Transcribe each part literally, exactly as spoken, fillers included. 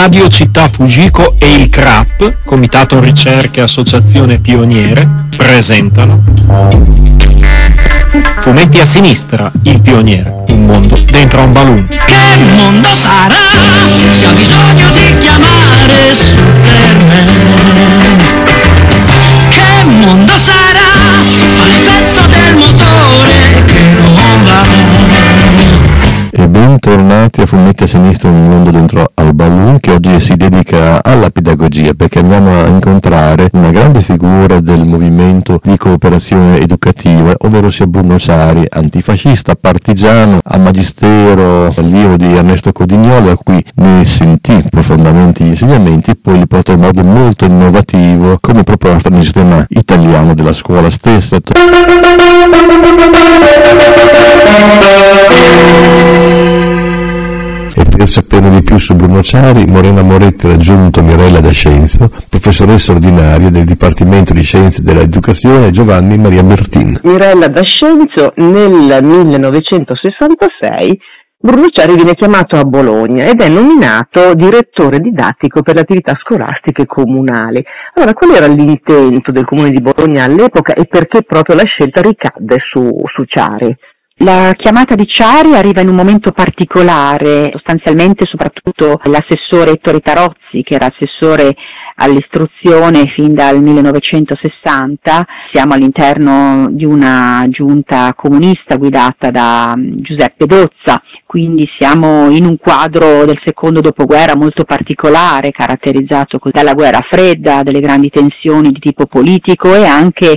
Radio Città Fujiko e il C R A P, Comitato Ricerche Associazione Pioniere, presentano Fumetti a sinistra, il pioniere, un mondo dentro un balloon. Che mondo sarà se ho bisogno di chiamare Superman? Che mondo sarà all'effetto del motore che non va? E bentornati a Fumetti a sinistra, un mondo dentro al balloon, che oggi si dedica alla pedagogia, perché andiamo a incontrare una grande figura del movimento di cooperazione educativa, ovvero sia Bruno Ciari, antifascista, partigiano, a magistero, allievo di Ernesto Codignoli, a cui ne sentì profondamente gli insegnamenti, poi li portò in modo molto innovativo come proposta nel sistema italiano della scuola stessa. E per saperne di più su Bruno Ciari, Morena Moretti ha raggiunto Mirella D'Ascenzio, professoressa ordinaria del Dipartimento di Scienze dell'Educazione Giovanni Maria Bertin. Mirella D'Ascenzio nel millenovecentosessantasei Bruno Ciari viene chiamato a Bologna ed è nominato direttore didattico per le attività scolastiche comunali. Allora, qual era l'intento del Comune di Bologna all'epoca e perché proprio la scelta ricadde su, su Ciari? La chiamata di Ciari arriva in un momento particolare, sostanzialmente soprattutto l'assessore Ettore Tarozzi, che era assessore all'istruzione fin dal millenovecentosessanta, siamo all'interno di una giunta comunista guidata da Giuseppe Dozza, quindi siamo in un quadro del secondo dopoguerra molto particolare, caratterizzato dalla guerra fredda, delle grandi tensioni di tipo politico e anche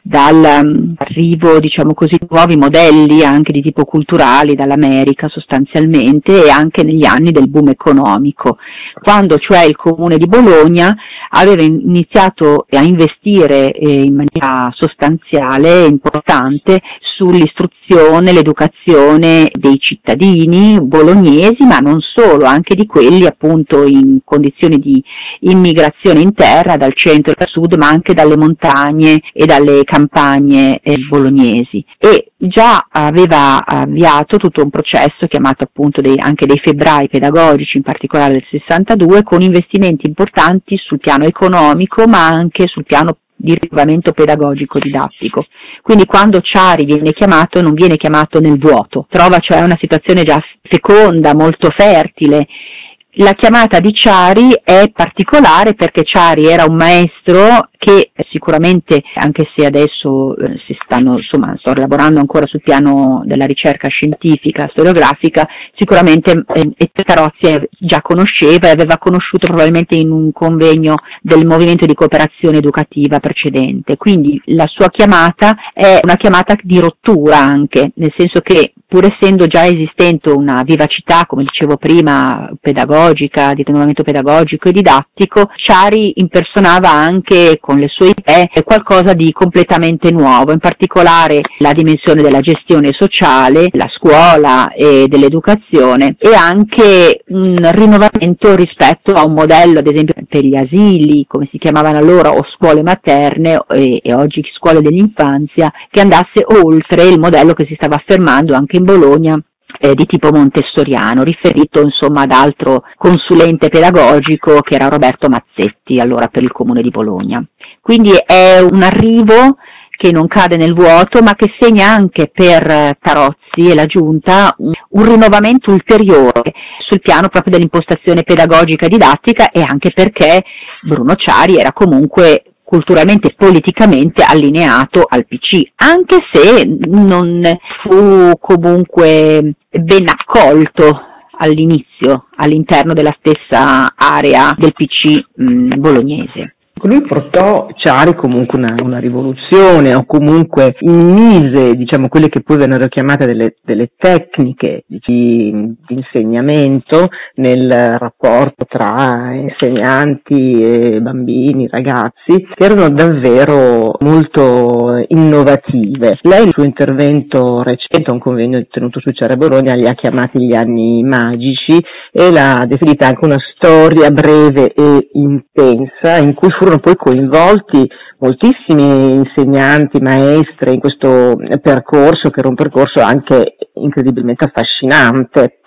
dall'arrivo, diciamo così, di nuovi modelli anche di tipo culturali dall'America sostanzialmente, e anche negli anni del boom economico, quando cioè il Comune di Bologna aveva iniziato a investire in maniera sostanziale e importante sull'istruzione, l'educazione dei cittadini bolognesi, ma non solo, anche di quelli appunto in condizioni di immigrazione interna dal centro e dal sud, ma anche dalle montagne e dalle campagne eh, bolognesi. E già aveva avviato tutto un processo chiamato appunto dei, anche dei febbraii pedagogici, in particolare del sessantadue, con investimenti importanti sul piano economico, ma anche sul piano di rinnovamento pedagogico didattico. Quindi quando Ciari viene chiamato non viene chiamato nel vuoto, trova cioè una situazione già feconda, molto fertile. La chiamata di Ciari è particolare perché Ciari era un maestro che sicuramente, anche se adesso eh, si stanno, insomma, sto lavorando ancora sul piano della ricerca scientifica, storiografica, sicuramente eh, Tarozzi già conosceva e aveva conosciuto probabilmente in un convegno del movimento di cooperazione educativa precedente. Quindi la sua chiamata è una chiamata di rottura anche, nel senso che pur essendo già esistente una vivacità, come dicevo prima, pedagogica, di rinnovamento pedagogico e didattico, Ciari impersonava anche con le sue idee qualcosa di completamente nuovo, in particolare la dimensione della gestione sociale, la scuola e dell'educazione, e anche un rinnovamento rispetto a un modello, ad esempio per gli asili, come si chiamavano allora, o scuole materne e, e oggi scuole dell'infanzia, che andasse oltre il modello che si stava affermando anche in Bologna eh, di tipo montessoriano, riferito insomma ad altro consulente pedagogico che era Roberto Mazzetti, allora per il Comune di Bologna. Quindi è un arrivo che non cade nel vuoto, ma che segna anche per Tarozzi e la Giunta un, un rinnovamento ulteriore sul piano proprio dell'impostazione pedagogica e didattica, e anche perché Bruno Ciari era comunque culturalmente e politicamente allineato al P C, anche se non fu comunque ben accolto all'inizio all'interno della stessa area del P C mh, bolognese. Lui portò Ciari comunque una, una rivoluzione, o comunque immise, diciamo, quelle che poi vennero chiamate delle, delle tecniche di, di insegnamento nel rapporto tra insegnanti e bambini, ragazzi, che erano davvero molto innovative. Lei, nel suo intervento recente a un convegno tenuto su Ciari a Bologna, li ha chiamati gli anni magici e l'ha definita anche una storia breve e intensa, in cui furono poi coinvolti moltissimi insegnanti, maestre in questo percorso, che era un percorso anche incredibilmente affascinante,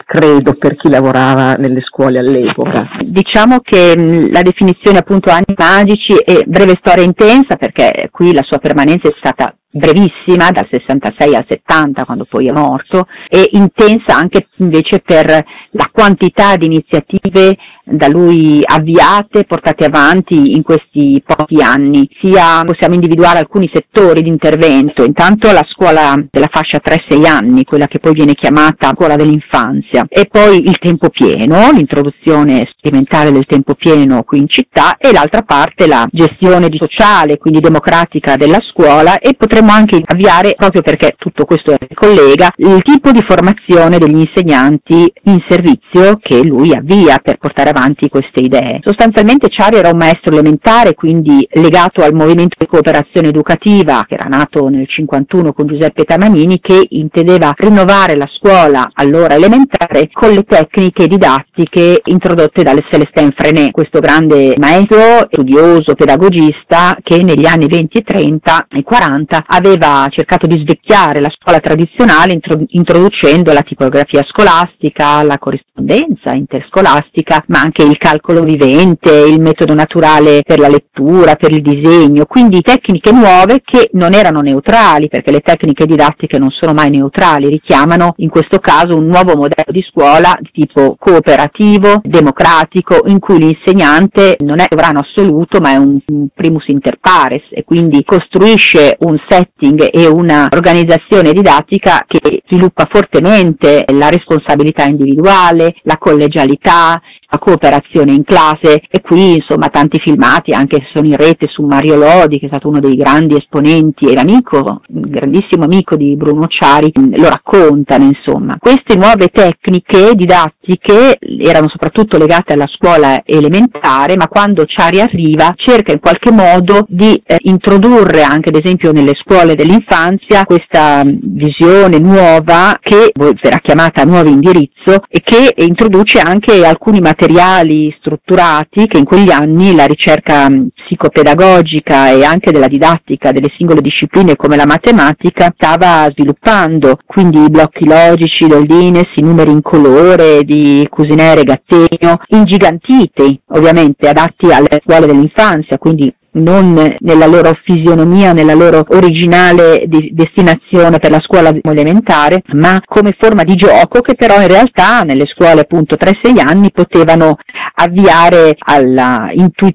credo, per chi lavorava nelle scuole all'epoca. Diciamo che mh, la definizione appunto anni magici è breve storia intensa, perché qui la sua permanenza è stata brevissima, dal sessantasei al settanta, quando poi è morto, e intensa anche invece per la quantità di iniziative da lui avviate, portate avanti in questi pochi anni. Sia possiamo individuare alcuni settori di intervento: intanto la scuola della fascia tre sei anni, quella che poi viene chiamata scuola dell'infanzia, e poi il tempo pieno, l'introduzione sperimentale del tempo pieno qui in città, e l'altra parte la gestione sociale, quindi democratica, della scuola, e potremmo anche avviare, proprio perché tutto questo si collega, il tipo di formazione degli insegnanti in servizio che lui avvia per portare avanti queste idee. Sostanzialmente Ciari era un maestro elementare, quindi legato al movimento di cooperazione educativa che era nato nel cinquantuno con Giuseppe Tamanini, che intendeva rinnovare la scuola allora elementare con le tecniche didattiche introdotte da Célestin Freinet, questo grande maestro, studioso, pedagogista, che negli anni venti e trenta e quaranta aveva cercato di svecchiare la scuola tradizionale introducendo la tipografia scolastica, la corrispondenza interscolastica, ma anche il calcolo vivente, il metodo naturale per la lettura, per il disegno, quindi tecniche nuove che non erano neutrali, perché le tecniche didattiche non sono mai neutrali, richiamano in questo caso un nuovo modello di scuola di tipo cooperativo, democratico, in cui l'insegnante non è sovrano assoluto ma è un, un primus inter pares, e quindi costruisce un setting e una organizzazione didattica che sviluppa fortemente la responsabilità individuale, la collegialità, la cooperazione in classe. E qui insomma tanti filmati anche sono in rete su Mario Lodi, che è stato uno dei grandi esponenti e l'amico, un grandissimo amico di Bruno Ciari, lo raccontano. Insomma, queste nuove tecniche didattiche erano soprattutto legate alla scuola elementare, ma quando Ciari arriva cerca in qualche modo di eh, introdurre anche ad esempio nelle scuole dell'infanzia questa visione nuova che verrà chiamata nuovo indirizzo e che introduce anche alcuni materiali strutturati che in quegli anni la ricerca psicopedagogica e anche della didattica delle singole discipline come la matematica stava sviluppando, quindi i blocchi logici del Dines, i numeri in colore di Cusinere e Gattegno, ingigantiti ovviamente, adatti alle scuole dell'infanzia, quindi non nella loro fisionomia, nella loro originale di destinazione per la scuola elementare, ma come forma di gioco che però in realtà nelle scuole appunto tre sei anni potevano avviare alla intuizione,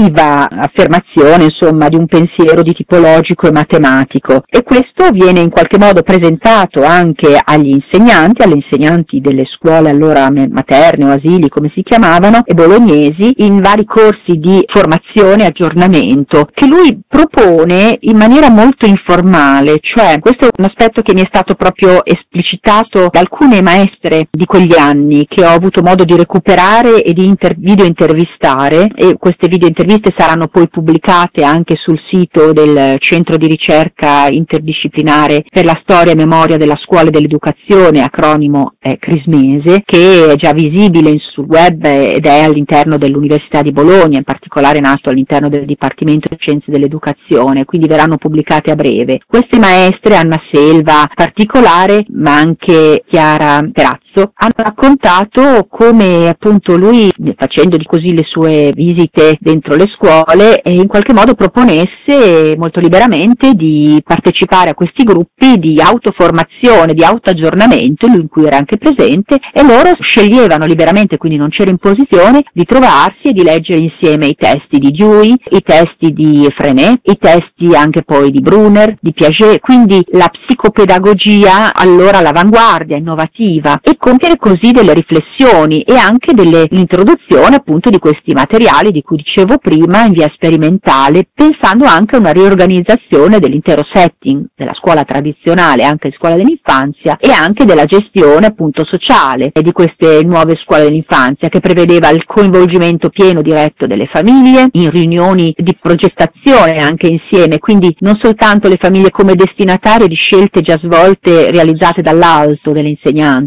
affermazione insomma di un pensiero di tipo logico e matematico. E questo viene in qualche modo presentato anche agli insegnanti, alle insegnanti delle scuole allora materne o asili come si chiamavano e bolognesi, in vari corsi di formazione e aggiornamento che lui propone in maniera molto informale. Cioè, questo è un aspetto che mi è stato proprio esplicitato da alcune maestre di quegli anni che ho avuto modo di recuperare e di inter- video intervistare, e queste video interviste saranno poi pubblicate anche sul sito del Centro di Ricerca Interdisciplinare per la Storia e Memoria della Scuola dell'Educazione, acronimo è Crismese, che è già visibile sul web ed è all'interno dell'Università di Bologna, in particolare nato all'interno del Dipartimento di Scienze dell'Educazione, quindi verranno pubblicate a breve. Queste maestre, Anna Selva in particolare, ma anche Chiara Perazzo, hanno raccontato come appunto lui, facendo di così le sue visite dentro le scuole, e in qualche modo proponesse molto liberamente di partecipare a questi gruppi di autoformazione, di autoaggiornamento, in cui era anche presente, e loro sceglievano liberamente, quindi non c'era imposizione, di trovarsi e di leggere insieme i testi di Dewey, i testi di Freinet, i testi anche poi di Brunner, di Piaget, quindi la psicopedagogia allora all'avanguardia, innovativa, e compiere così delle riflessioni e anche dell'introduzione appunto di questi materiali di cui dicevo prima in via sperimentale, pensando anche a una riorganizzazione dell'intero setting della scuola tradizionale, anche scuola dell'infanzia, e anche della gestione appunto sociale e di queste nuove scuole dell'infanzia, che prevedeva il coinvolgimento pieno diretto delle famiglie in riunioni di progettazione anche insieme, quindi non soltanto le famiglie come destinatarie di scelte già svolte realizzate dall'alto delle insegnanti, no?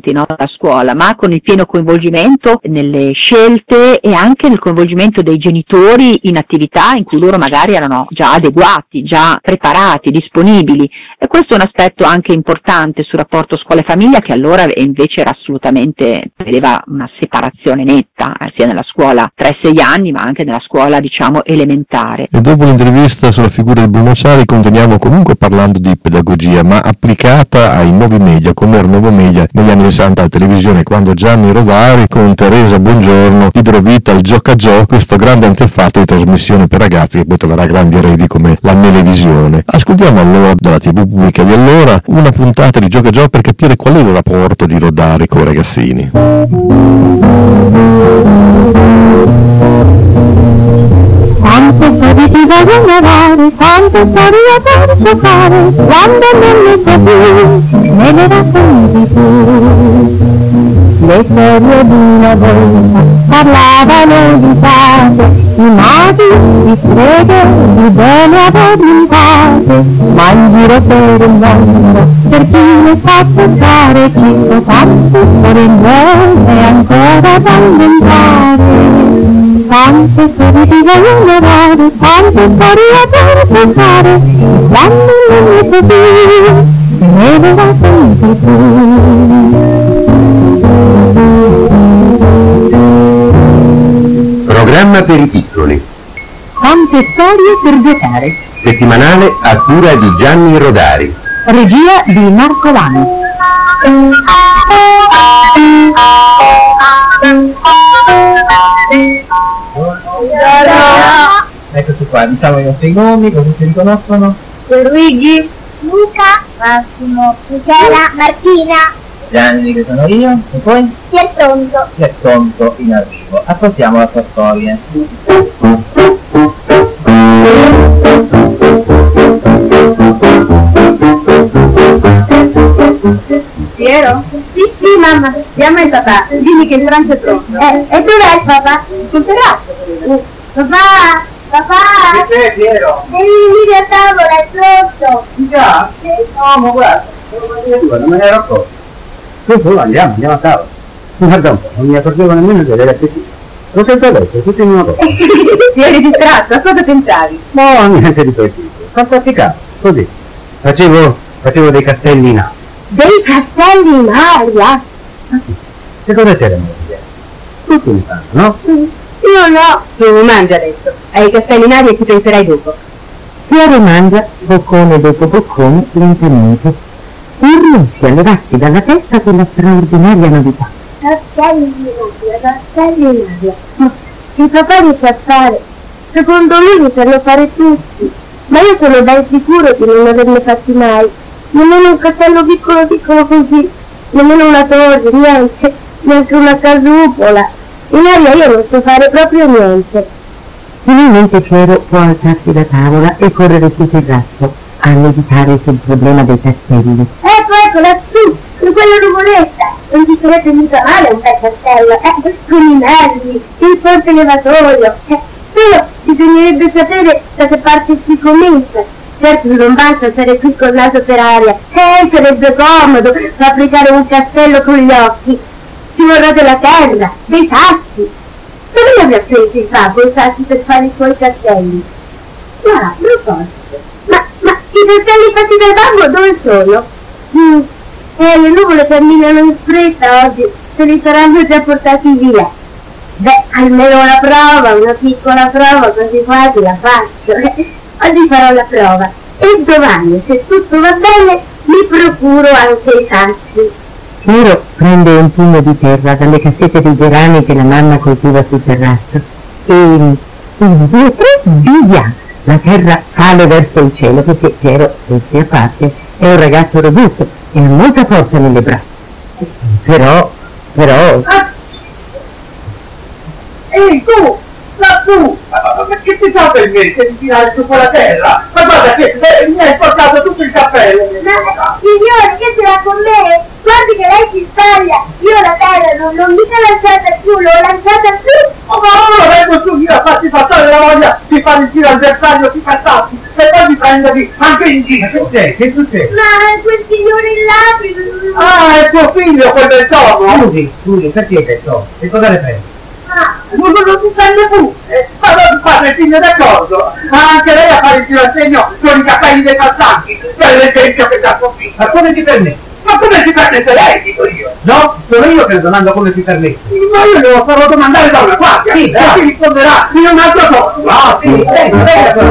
a scuola, ma con il pieno coinvolgimento nelle scelte e anche nel coinvolgimento dei genitori in attività in cui loro magari erano già adeguati, già preparati, disponibili. E questo è un aspetto anche importante sul rapporto scuola-famiglia, che allora invece era assolutamente, vedeva una separazione netta, eh, sia nella scuola tre sei anni ma anche nella scuola diciamo elementare. E dopo l'intervista sulla figura di Bruno Ciari continuiamo comunque parlando di pedagogia, ma applicata ai nuovi media, come era nuovo media negli anni sessanta alla televisione, quando Gianni Rodari con Teresa Buongiorno diedero vita al Gioca Gio, questo grande antefatto di trasmissione per ragazzi che poi troverà grandi eredi come la Melevisione. Ascoltiamo allora dalla tivù pubblica di allora una puntata di Gioca Gio per capire qual è il rapporto di Rodari con i ragazzini. Quante storie ti voglio narrare, quante storie per giocare, quando non ne so più, me le racconti tu. Le storie di una volta parlavano di fate, di maghi, di streghe, di bene addormentate, ma in giro per il mondo, per chi ne sa toccare, ci sono tante storie nuove ancora da inventare. Quante storie ti voglio narrare, quante storie per giocare, quando non ne so più, me le racconti tu. Programma per i piccoli. Quante storie per giocare. Settimanale a cura di Gianni Rodari. Regia di Marco Lani. Eccoci qua, diciamo i nostri nomi, così si riconoscono. Luigi, Luca, Massimo, Michela, Martina, Gianni che sono io, e poi? Piertonto. Piertonto in arrivo. Ascoltiamo la sua storia. Piero? Sì, sì mamma, chiama il papà, dimmi che il pranzo è pronto. Eh, e dov'è il papà? Sul terrazzo. Uh, papà, papà! Che c'è Piero? Devi venire a tavola, è pronto. Già? Sì. No, ma guarda, non me ne ero accorto. Su, su, andiamo, andiamo a tavola. Guarda un po', non mi accorgevo nemmeno di avere appetito. Lo sento adesso, è tutto in una cosa. Ti eri distratto, a cosa pensavi? No, niente di preciso. Fantasticavo, così. Facevo, facevo dei castelli in aria. Dei castelli in aria? Che cosa c'era nella idea? Tutti mi fanno, no? Io no. Tu mangia adesso. Ai castelli in aria ci penserai dopo. Piero mangia, boccone dopo boccone, lentamente, e riesce a levarsi dalla testa quella straordinaria novità. Castelli in aria, castelli in aria. Ma il papà li sa fare. Secondo lui li sanno fare tutti. Ma io sono ben sicuro di non averne fatti mai. Nemmeno un castello piccolo piccolo così. Nemmeno una torre, niente. Neanche una casupola. In aria io non so fare proprio niente. Finalmente Piero può alzarsi da tavola e correre sul terrazzo a meditare sul problema dei castelli. Ecco, ecco, lassù, in quella nuvoletta. Non ti sarebbe venuta male un bel castello, eh, con i nervi, il ponte levatoio. Eh, solo bisognerebbe sapere da che parte si comincia. Certo non basta stare qui col naso per aria. Eh, sarebbe comodo fabbricare un castello con gli occhi. Ci vorrà della terra, dei sassi. Dove li avrà presi il babbo i sassi per fare i suoi castelli? Ma, a proposito, ma, ma i castelli fatti dal babbo dove sono? Mm, eh, le nuvole camminano in fretta oggi, se li saranno già portati via. Beh, almeno una prova, una piccola prova, così quasi la faccio. Oggi farò la prova e domani, se tutto va bene, mi procuro anche i sassi. Piero prende un pugno di terra dalle cassette di gerani che la mamma coltiva sul terrazzo e un, due, tre, via! La terra sale verso il cielo perché Piero, tutti a parte, è un ragazzo robusto e ha molta forza nelle braccia. Però, però... Ah. Ehi tu, lassù, ma che ti fa per me di tirare su quella terra? Ma guarda che eh, mi hai portato tutto il cappello. Ma, signore, che ce l'ha con me? Guardi che lei si sbaglia, io la terra non l'ho mica lanciata più, l'ho lanciata più. Oh, ma ora vengo su io a farti passare la voglia di fare il giro al bersaglio di cazzati e poi di prenderli anche quindi, che succede? Che succede? Ma quel signore là che... Ah, è tuo figlio, quel del tono! Scusi, scusi, perché del tono? E cosa le prende? Ah, Non lo si prende tu! Ma non fate il figlio d'accordo! Ma anche lei a fare il tiro a segno con i capelli dei passanti! Per l'esempio che dà suo figlio! Ma come si permette? Ma come si permette lei, dico io? No? Sono io che le domando come si permette! Ma io devo farlo domandare da una guardia! Sì, e si risponderà in un altro modo! No, sì, lei, lei la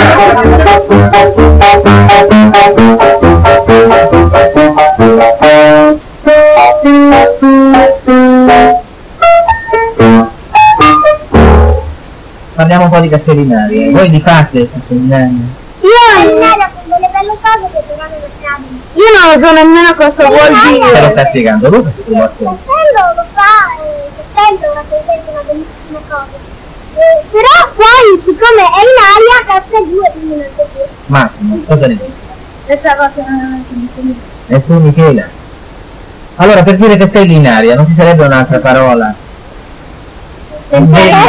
Parliamo un po' di Castellinaria, voi li fate Castellinaria? io Castellinaria con delle belle cose che però non accadono. Io non lo so nemmeno cosa vuol dire. Te lo sta spiegando Luca? Il castello lo fa, il castello rappresenta una bellissima cosa. Eh, però poi siccome è in aria cassa due quindi non c'è più. Massimo, cosa ne dici? Questa cosa non è E tu Michela? Allora, per dire Castellinaria non ci sarebbe un'altra parola? Dei,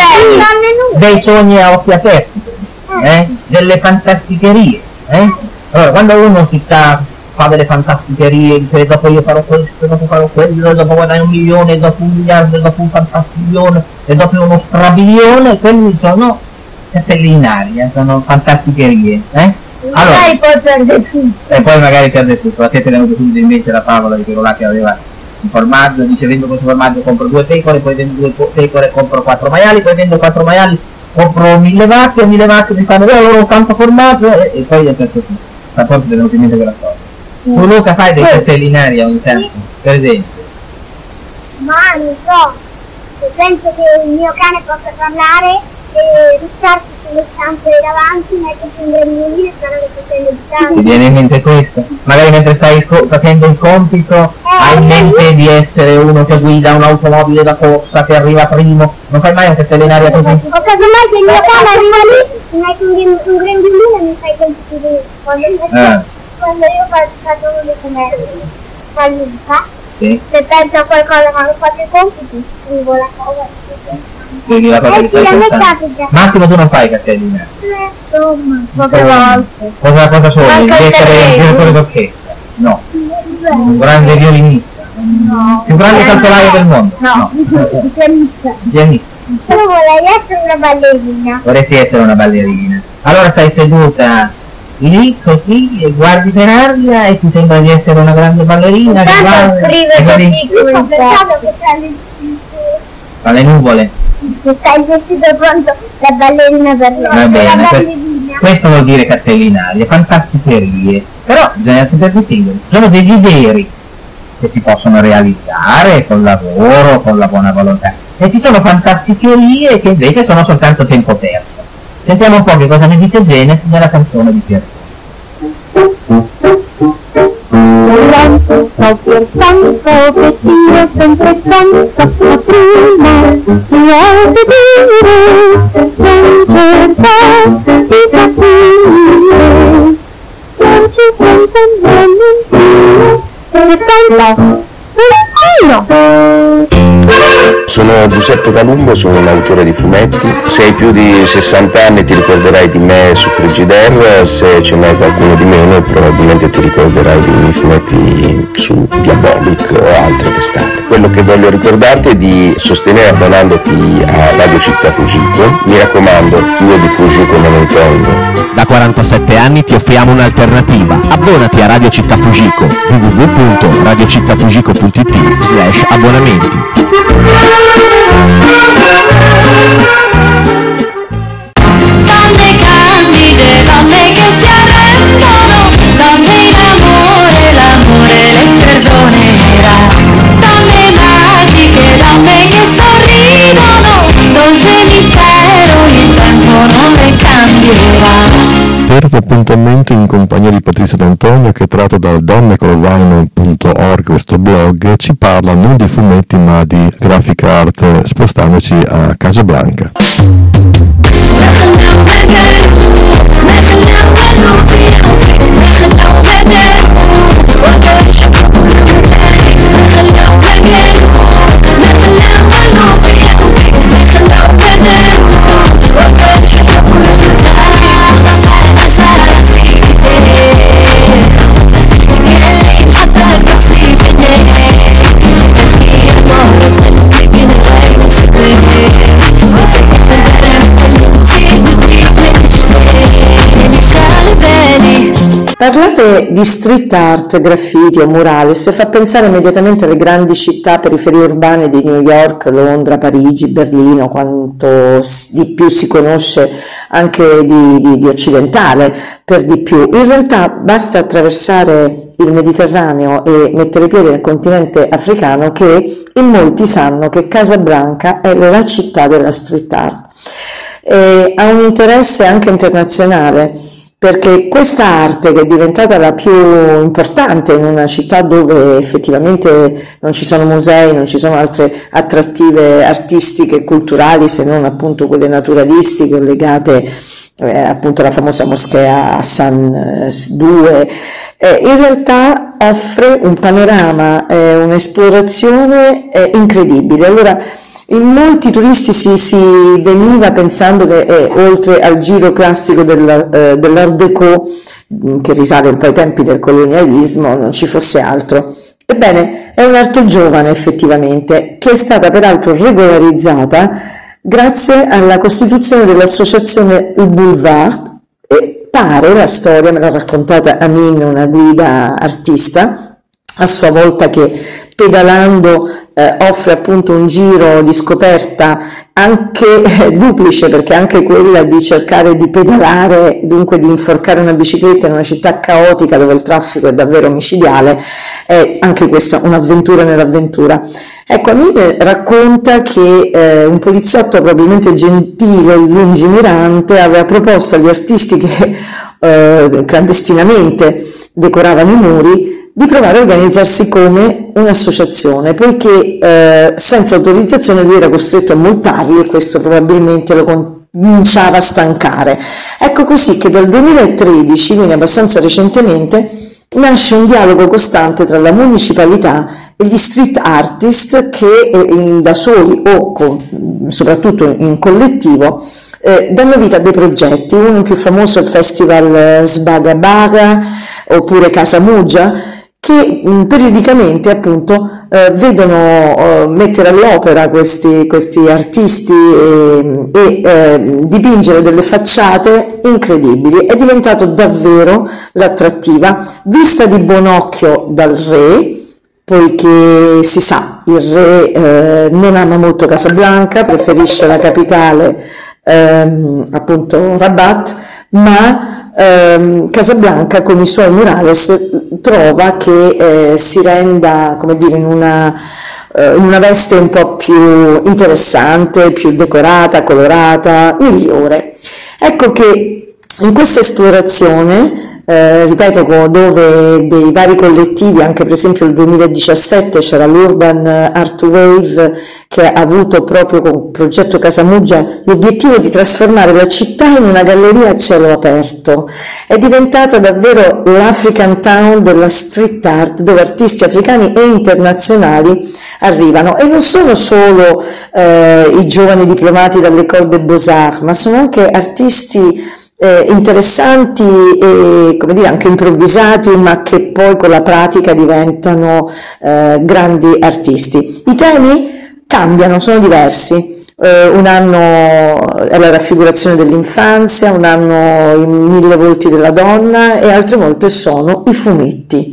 dei sogni a occhi aperti, eh? Delle fantasticherie, eh? Allora, quando uno si sta fa delle fantasticherie, dice dopo io farò questo, dopo farò quello, dopo guadagno un milione, dopo un miliardo, dopo un fantastiglione, e dopo uno strabilione, quelli sono castelli in aria, sono fantasticherie, eh? Allora, magari poi perde tutto. E poi magari perde tutto, a te te ne è venuto in mente la favola di quello là che aveva un formaggio, dice vendo questo formaggio, compro due pecore, poi vendo due pecore, compro quattro maiali, poi vendo quattro maiali, compro mille vacche, mille vacche mi fanno bene, loro tanto formaggio e, e poi è perso tutto. Ma poi ti è venuto in mente quella cosa. Tu Luca fai dei castelli in aria ogni tanto, sì. Per esempio? Ma non so, penso che il mio cane possa parlare e ruzzarsi sulle zampe davanti, mettersi un grembiulino e fare le cose di sangue. Ti viene in mente questo? Magari mentre stai co- facendo il compito eh, hai in mente di essere uno che guida un'automobile da corsa, che arriva primo, non fai mai un castello in aria così? O casomai se il mio cane arriva lì, mi metti un, un grembiulino e mi fai compiti lì. Quando, eh. quando io faccio le commerci, fa sì. Se penso a qualcosa quando faccio i compiti, scrivo la cosa. Quindi la cosa Eh che sì, stai a me pensando. capita. Massimo tu non fai i castelli in aria? Eh, Insomma, poche volte. Cosa, cosa sogni? Anche Di essere te. il direttore d'orchestra? No. Un grande violinista? No. Più grande calzolaio del mondo? No, pianista. Pianista. Io vorrei essere una ballerina. Vorresti essere una ballerina. Allora stai seduta lì così e guardi per aria e ti sembra di essere una grande ballerina. Che Intanto scrive e così, vedi- come ho pensato che tra le, Tra le nuvole. che sta il vestito pronto la ballerina per loro. Va bene, La questo, ballerina. questo vuol dire castelli in aria, fantasticherie. Però bisogna sempre distinguere. Ci sono desideri che si possono realizzare col lavoro, con la buona volontà. E ci sono fantasticherie che invece sono soltanto tempo perso. Sentiamo un po' che cosa ne dice Genesis nella canzone di Pier. Tanto, per tanto, che io sempre tanto, ma prima ti ho di dire, non cerca di capire, non ci penso nemmeno, e tanto, un Sono Giuseppe Palumbo, sono un autore di fumetti. Se hai più di sessanta anni ti ricorderai di me su Frigidaire, se ce n'hai qualcuno di meno probabilmente ti ricorderai dei miei fumetti su Diabolic o altre testate. Quello che voglio ricordarti è di sostenere abbonandoti a Radio Città Fujiko. Mi raccomando, io di Fujiko non ne intendo. Da quarantasette anni ti offriamo un'alternativa. Abbonati a Radio Città Fujiko, w w w punto radiocittafujiko punto it slash abbonamenti. Donne candide, donne che si arrendono, donne in amore, l'amore le perdonerà. Donne magiche, donne che sorridono, dolce mistero, il tempo non le cambierà. Terzo appuntamento in compagnia di Patrizio D'Antonio, che tratto dal donnecolzaino punto org, questo blog, ci parla non di fumetti ma di graphic art, spostandoci a Casablanca. Sarà Parlare di street art, graffiti o murales fa pensare immediatamente alle grandi città periferie urbane di New York, Londra, Parigi, Berlino, quanto di più si conosce anche di, di, di occidentale, per di più. In realtà basta attraversare il Mediterraneo e mettere piede nel continente africano che in molti sanno che Casablanca è la città della street art. E ha un interesse anche internazionale, perché questa arte, che è diventata la più importante in una città dove effettivamente non ci sono musei, non ci sono altre attrattive artistiche e culturali se non appunto quelle naturalistiche legate eh, appunto alla famosa moschea Hassan due, eh, in realtà offre un panorama, eh, un'esplorazione eh, incredibile. Allora, in molti turisti si, si veniva pensando che eh, oltre al giro classico del, eh, dell'Art Déco, che risale un po' ai tempi del colonialismo, non ci fosse altro. Ebbene, è un'arte giovane effettivamente, che è stata peraltro regolarizzata grazie alla costituzione dell'associazione Il Boulevard, e pare, la storia me l'ha raccontata Amin, una guida artista, a sua volta, che pedalando eh, offre appunto un giro di scoperta anche eh, duplice, perché anche quella di cercare di pedalare, dunque di inforcare una bicicletta in una città caotica dove il traffico è davvero micidiale, è anche questa un'avventura nell'avventura. Ecco, a me racconta che eh, un poliziotto probabilmente gentile, lungimirante, aveva proposto agli artisti che eh, clandestinamente decoravano i muri di provare a organizzarsi come un'associazione, poiché eh, senza autorizzazione lui era costretto a multarli e questo probabilmente lo cominciava a stancare. Ecco così che dal duemilatredici, quindi abbastanza recentemente, nasce un dialogo costante tra la municipalità e gli street artist che eh, in, da soli o con, soprattutto in collettivo eh, danno vita a dei progetti. Uno più famoso è il festival eh, Sbaga Baga oppure Casa Muggia, che mh, periodicamente appunto eh, vedono eh, mettere all'opera questi, questi artisti e, e eh, dipingere delle facciate incredibili. È diventato davvero l'attrattiva, vista di buon occhio dal re, poiché si sa, il re eh, non ama molto Casablanca, preferisce la capitale ehm, appunto Rabat, ma ehm, Casablanca con i suoi murales trova che eh, si renda, come dire, in una, eh, in una veste un po' più interessante, più decorata, colorata, migliore. Ecco che in questa esplorazione, Eh, ripeto, dove dei vari collettivi, anche per esempio il duemiladiciassette c'era l'Urban Art Wave che ha avuto proprio con il progetto Casa Muggia l'obiettivo di trasformare la città in una galleria a cielo aperto. È diventata davvero l'African Town della street art, dove artisti africani e internazionali arrivano, e non sono solo eh, i giovani diplomati dall'École des Beaux-Arts, ma sono anche artisti Eh, interessanti e, come dire, anche improvvisati, ma che poi con la pratica diventano eh, grandi artisti. I temi cambiano, sono diversi. Eh, un anno è la raffigurazione dell'infanzia, un anno i mille volti della donna e altre volte sono i fumetti.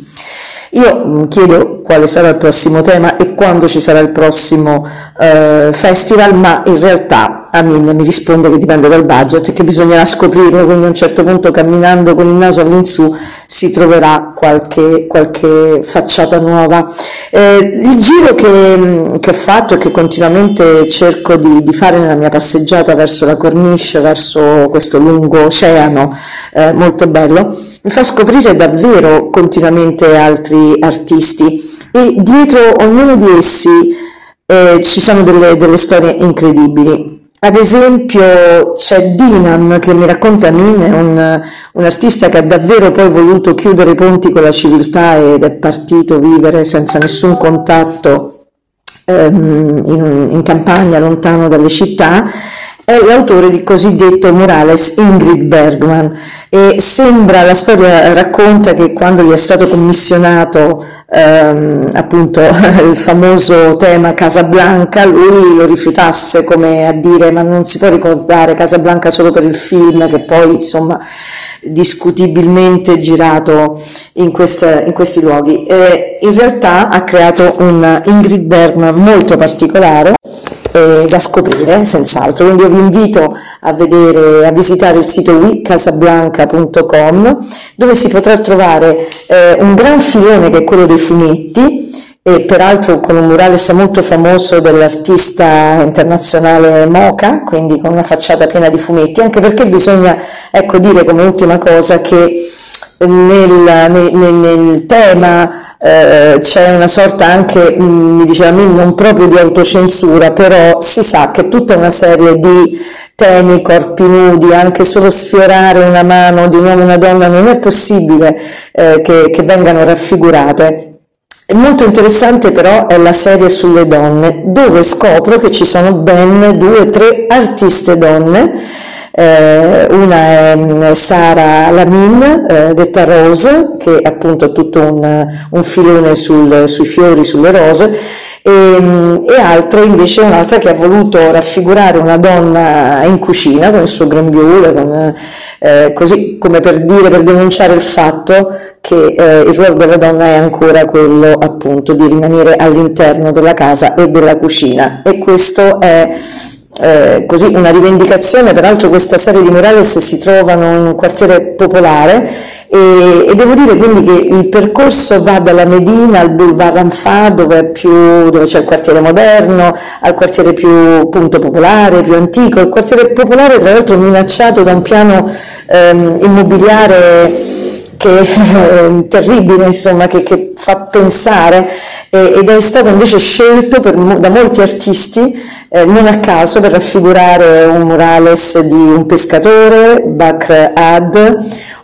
Io chiedo quale sarà il prossimo tema e quando ci sarà il prossimo eh, festival, ma in realtà Amin mi risponde che dipende dal budget e che bisognerà scoprirlo, quindi a un certo punto, camminando con il naso all'insù, si troverà qualche, qualche facciata nuova. Eh, il giro che, che ho fatto e che continuamente cerco di, di fare nella mia passeggiata verso la cornice, verso questo lungo oceano eh, molto bello, mi fa scoprire davvero continuamente altri artisti, e dietro ognuno di essi eh, ci sono delle, delle storie incredibili. Ad esempio c'è Dinam, che mi racconta Amin, è un, un artista che ha davvero poi voluto chiudere i ponti con la civiltà ed è partito vivere senza nessun contatto ehm, in, in campagna, lontano dalle città. È l'autore di cosiddetto murales Ingrid Bergman, e sembra, la storia racconta che quando gli è stato commissionato ehm, appunto il famoso tema Casablanca, lui lo rifiutasse, come a dire: ma non si può ricordare Casablanca solo per il film, che poi insomma discutibilmente girato in, questa, in questi luoghi. Eh, in realtà ha creato un Ingrid Bergman molto particolare, eh, da scoprire senz'altro, quindi io vi invito a vedere, a visitare il sito we casablanca punto com, dove si potrà trovare eh, un gran filone che è quello dei fumetti, e peraltro con un murales molto famoso dell'artista internazionale Moca, quindi con una facciata piena di fumetti, anche perché bisogna, ecco, dire come ultima cosa che nel, nel, nel tema eh, c'è una sorta anche, mh, mi diceva a me, non proprio di autocensura, però si sa che tutta una serie di temi, corpi nudi, anche solo sfiorare una mano di un uomo o una donna non è possibile eh, che, che vengano raffigurate. È molto interessante però è la serie sulle donne, dove scopro che ci sono ben due o tre artiste donne, eh, una è Sara Lamin, eh, detta Rose, che appunto ha tutto un, un filone sul, sui fiori, sulle rose, e, e altre invece un'altra che ha voluto raffigurare una donna in cucina con il suo grembiule, con, eh, così come per dire, per denunciare il fatto che eh, il ruolo della donna è ancora quello appunto di rimanere all'interno della casa e della cucina, e questo è eh, così una rivendicazione. Peraltro questa serie di murales si trovano in un quartiere popolare, e, e devo dire quindi che il percorso va dalla Medina al Boulevard Anfa, dove, è più, dove c'è il quartiere moderno, al quartiere più appunto popolare, più antico. Il quartiere popolare tra l'altro minacciato da un piano ehm, immobiliare che è terribile, insomma, che, che fa pensare, eh, ed è stato invece scelto per, da molti artisti, eh, non a caso, per raffigurare un murales di un pescatore, Bakr Ad,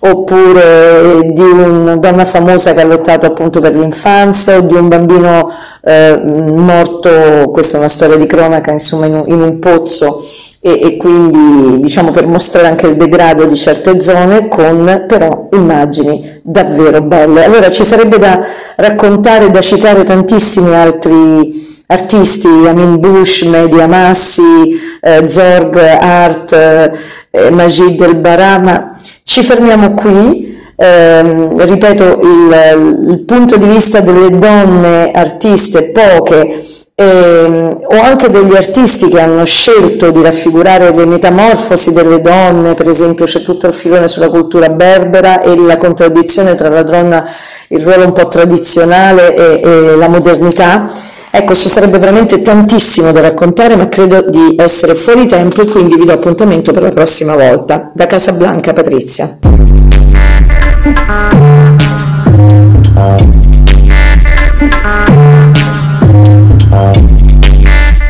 oppure di una donna famosa che ha lottato appunto per l'infanzia, o di un bambino eh, morto, questa è una storia di cronaca, insomma, in un, in un pozzo, e, e quindi diciamo per mostrare anche il degrado di certe zone, con però immagini davvero belle. Allora ci sarebbe da raccontare, da citare tantissimi altri artisti, Amin Bush, Mehdi Hamassi, eh, Zorg Art, eh, Majid El Barah, ma ci fermiamo qui. Eh, ripeto, il, il punto di vista delle donne artiste, poche, eh, o anche degli artisti che hanno scelto di raffigurare le metamorfosi delle donne, per esempio c'è tutto il filone sulla cultura berbera e la contraddizione tra la donna, il ruolo un po' tradizionale e, e la modernità. Ecco, ci sarebbe veramente tantissimo da raccontare, ma credo di essere fuori tempo, e quindi vi do appuntamento per la prossima volta. Da Casablanca, Patrizia.